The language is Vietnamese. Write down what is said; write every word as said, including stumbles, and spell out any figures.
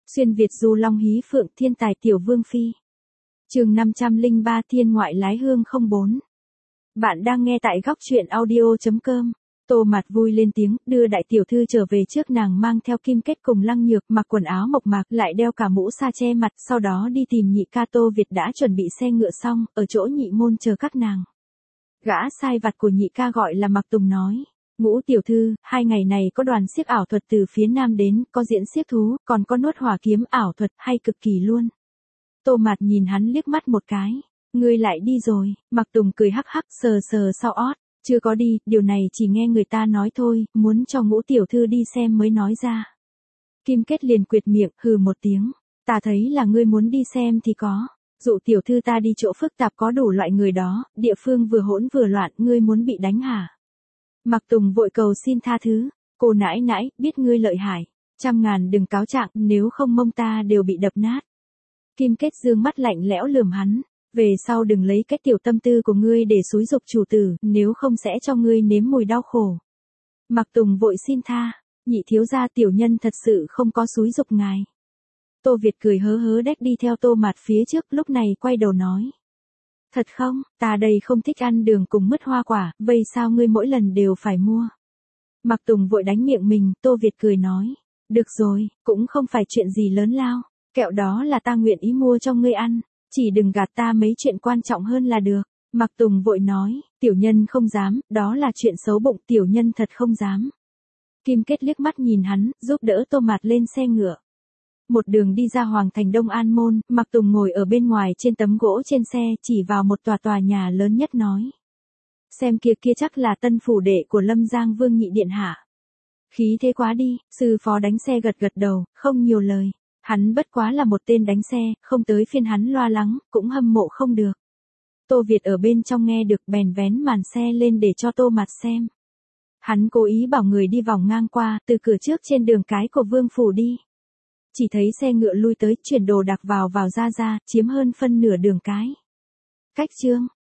Xuyên Việt du long hí phượng thiên tài tiểu vương phi. Chương năm trăm lẻ ba thiên ngoại lái hương không bốn. Bạn đang nghe tại góc truyện audio chấm com. Tô Mạt vui lên tiếng, đưa đại tiểu thư trở về trước, nàng mang theo Kim Kết cùng Lăng Nhược, mặc quần áo mộc mạc, lại đeo cả mũ sa che mặt, sau đó đi tìm nhị ca Tô Việt đã chuẩn bị xe ngựa xong, ở chỗ nhị môn chờ các nàng. Gã sai vặt của nhị ca gọi là Mặc Tùng nói: Ngũ tiểu thư, hai ngày này có đoàn xiếc ảo thuật từ phía nam đến, có diễn xiếc thú, còn có nuốt hỏa kiếm ảo thuật, hay cực kỳ luôn. Tô Mạt nhìn hắn liếc mắt một cái. Ngươi lại đi rồi. Mặc Tùng cười hắc hắc, sờ sờ sau ót. Chưa có đi, điều này chỉ nghe người ta nói thôi, muốn cho Ngũ tiểu thư đi xem mới nói ra. Kim Kết liền quyệt miệng, hừ một tiếng. Ta thấy là ngươi muốn đi xem thì có. Dụ tiểu thư ta đi chỗ phức tạp có đủ loại người đó, địa phương vừa hỗn vừa loạn, ngươi muốn bị đánh hả? Mặc Tùng vội cầu xin tha thứ. Cô nãi nãi, biết ngươi lợi hại. Trăm ngàn đừng cáo trạng, nếu không mông ta đều bị đập nát. Kim Kết dương mắt lạnh lẽo lườm hắn. Về sau đừng lấy cái tiểu tâm tư của ngươi để xúi giục chủ tử, nếu không sẽ cho ngươi nếm mùi đau khổ. Mặc Tùng vội xin tha. Nhị thiếu gia, tiểu nhân thật sự không có xúi giục ngài. Tô Việt cười hớ hớ đếch đi theo Tô Mạt phía trước, lúc này quay đầu nói. Thật không, ta đây không thích ăn đường cùng mứt hoa quả, vậy sao ngươi mỗi lần đều phải mua? Mặc Tùng vội đánh miệng mình, Tô Việt cười nói. Được rồi, cũng không phải chuyện gì lớn lao, kẹo đó là ta nguyện ý mua cho ngươi ăn, chỉ đừng gạt ta mấy chuyện quan trọng hơn là được. Mặc Tùng vội nói, tiểu nhân không dám, đó là chuyện xấu bụng, tiểu nhân thật không dám. Kim Kết liếc mắt nhìn hắn, giúp đỡ Tô Mạt lên xe ngựa. Một đường đi ra Hoàng thành Đông An Môn, Mặc Tùng ngồi ở bên ngoài trên tấm gỗ trên xe, chỉ vào một tòa tòa nhà lớn nhất nói. Xem kia kia chắc là tân phủ đệ của Lâm Giang Vương nhị điện hạ. Khí thế quá đi, sư phó đánh xe gật gật đầu, không nhiều lời. Hắn bất quá là một tên đánh xe, không tới phiên hắn lo lắng, cũng hâm mộ không được. Tô Việt ở bên trong nghe được bèn vén màn xe lên để cho Tô Mạt xem. Hắn cố ý bảo người đi vòng ngang qua, từ cửa trước trên đường cái của Vương phủ đi. Chỉ thấy xe ngựa lui tới, chuyển đồ đạc vào vào ra ra, chiếm hơn phân nửa đường cái. Cách chương,